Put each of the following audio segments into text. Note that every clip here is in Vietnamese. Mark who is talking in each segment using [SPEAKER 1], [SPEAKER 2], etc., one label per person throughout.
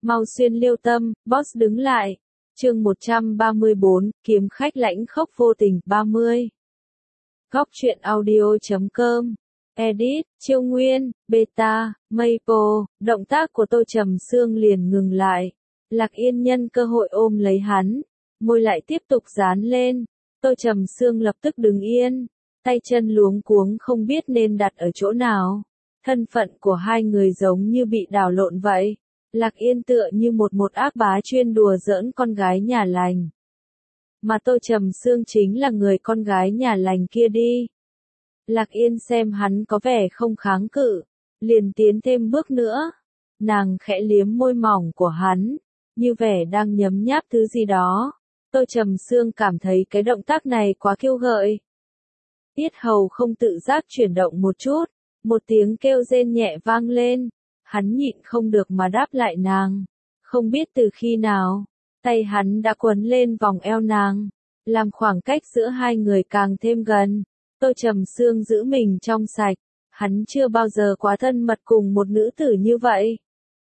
[SPEAKER 1] Mau xuyên liêu tâm, boss đứng lại. Chương 134, kiếm khách lãnh khốc vô tình, 30. Góc truyện audio.com. Edit, Chiêu Nguyên, Beta, Maple, động tác của Tô Trầm Sương liền ngừng lại. Lạc Yên nhân cơ hội ôm lấy hắn, môi lại tiếp tục dán lên. Tô Trầm Sương lập tức đứng yên, tay chân luống cuống không biết nên đặt ở chỗ nào. Thân phận của hai người giống như bị đảo lộn vậy. Lạc Yên tựa như một ác bá chuyên đùa giỡn con gái nhà lành. Mà Tô Trầm Sương chính là người con gái nhà lành kia đi. Lạc Yên xem hắn có vẻ không kháng cự, liền tiến thêm bước nữa. Nàng khẽ liếm môi mỏng của hắn, như vẻ đang nhấm nháp thứ gì đó. Tô Trầm Sương cảm thấy cái động tác này quá kiêu gợi. Yết hầu không tự giác chuyển động một chút, một tiếng kêu rên nhẹ vang lên. Hắn nhịn không được mà đáp lại nàng. Không biết từ khi nào, tay hắn đã quấn lên vòng eo nàng, làm khoảng cách giữa hai người càng thêm gần. Tô Trầm Sương giữ mình trong sạch, hắn chưa bao giờ quá thân mật cùng một nữ tử như vậy.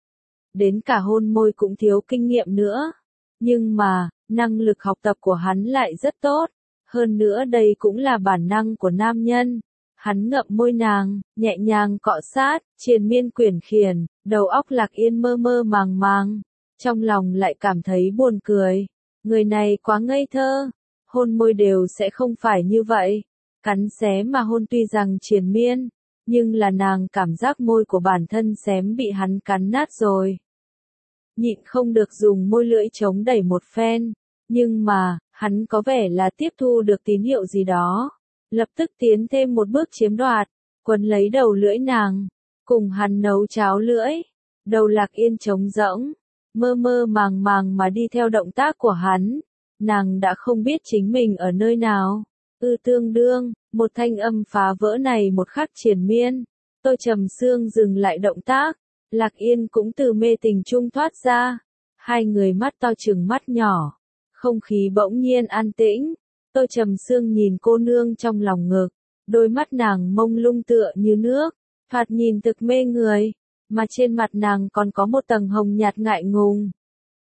[SPEAKER 1] Đến cả hôn môi cũng thiếu kinh nghiệm nữa. Nhưng mà, năng lực học tập của hắn lại rất tốt. Hơn nữa đây cũng là bản năng của nam nhân. Hắn ngậm môi nàng, nhẹ nhàng cọ sát, triền miên quyển khiển, đầu óc Lạc Yên mơ mơ màng màng. Trong lòng lại cảm thấy buồn cười. Người này quá ngây thơ. Hôn môi đều sẽ không phải như vậy. Cắn xé mà hôn tuy rằng triền miên, nhưng là nàng cảm giác môi của bản thân xém bị hắn cắn nát rồi. Nhịn không được dùng môi lưỡi chống đẩy một phen. Nhưng mà, hắn có vẻ là tiếp thu được tín hiệu gì đó. Lập tức tiến thêm một bước chiếm đoạt, quấn lấy đầu lưỡi nàng, cùng hắn nấu cháo lưỡi. Đầu Lạc Yên trống rỗng, mơ mơ màng màng mà đi theo động tác của hắn. Nàng đã không biết chính mình ở nơi nào. Tương đương, một thanh âm phá vỡ này một khắc triền miên. Tô Trầm Sương dừng lại động tác, Lạc Yên cũng từ mê tình trung thoát ra. Hai người mắt to trừng mắt nhỏ, không khí bỗng nhiên an tĩnh. Tô Trầm Sương nhìn cô nương trong lòng ngực, đôi mắt nàng mông lung tựa như nước, thoạt nhìn thực mê người, mà trên mặt nàng còn có một tầng hồng nhạt ngại ngùng.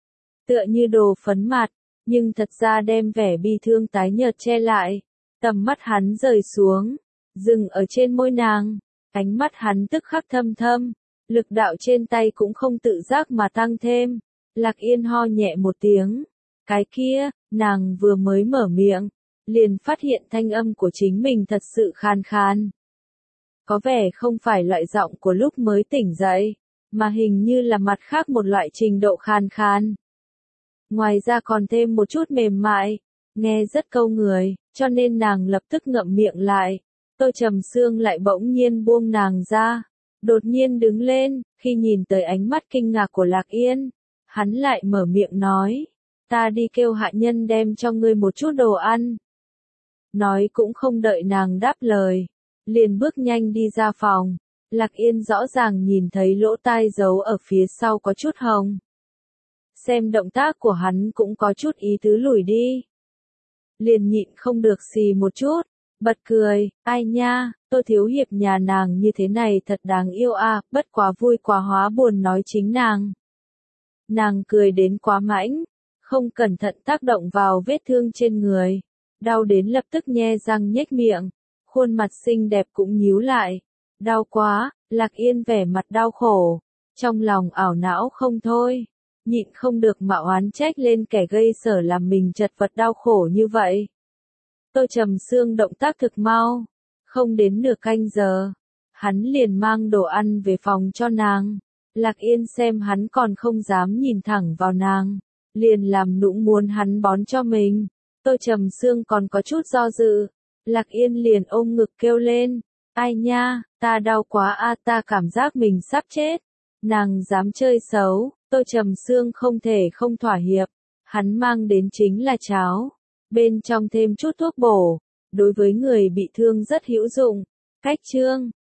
[SPEAKER 1] Tựa như đồ phấn mặt, nhưng thật ra đem vẻ bi thương tái nhợt che lại. Tầm mắt hắn rời xuống, dừng ở trên môi nàng, ánh mắt hắn tức khắc thâm thâm, lực đạo trên tay cũng không tự giác mà tăng thêm. Lạc Yên ho nhẹ một tiếng, cái kia, nàng vừa mới mở miệng, liền phát hiện thanh âm của chính mình thật sự khàn khàn. Có vẻ không phải loại giọng của lúc mới tỉnh dậy, mà hình như là mặt khác một loại trình độ khàn khàn. Ngoài ra còn thêm một chút mềm mại, nghe rất câu người, cho nên nàng lập tức ngậm miệng lại. Tô Trầm Sương lại bỗng nhiên buông nàng ra, đột nhiên đứng lên, khi nhìn tới ánh mắt kinh ngạc của Lạc Yên, hắn lại mở miệng nói, ta đi kêu hạ nhân đem cho ngươi một chút đồ ăn. Nói cũng không đợi nàng đáp lời, liền bước nhanh đi ra phòng. Lạc Yên rõ ràng nhìn thấy lỗ tai giấu ở phía sau có chút hồng. Xem động tác của hắn cũng có chút ý tứ lùi đi. Liền nhịn không được xì một chút, bật cười, ai nha, Tô thiếu hiệp nhà nàng như thế này thật đáng yêu à, bất quá vui quá hóa buồn nói chính nàng. Nàng cười đến quá mãnh, không cẩn thận tác động vào vết thương trên người, đau đến lập tức nhe răng nhếch miệng, khuôn mặt xinh đẹp cũng nhíu lại. Đau quá, Lạc Yên vẻ mặt đau khổ, trong lòng ảo não không thôi, nhịn không được mà oán trách lên kẻ gây sở làm mình chật vật đau khổ như vậy. Tô Trầm Sương động tác thực mau, không đến nửa canh giờ, hắn liền mang đồ ăn về phòng cho nàng. Lạc Yên xem hắn còn không dám nhìn thẳng vào nàng, liền làm nũng muốn hắn bón cho mình. Tô Trầm Sương còn có chút do dự, Lạc Yên liền ôm ngực kêu lên, ai nha, ta đau quá a, ta cảm giác mình sắp chết. Nàng dám chơi xấu, Tô Trầm Sương không thể không thỏa hiệp, hắn mang đến chính là cháo, bên trong thêm chút thuốc bổ, đối với người bị thương rất hữu dụng. Cách chương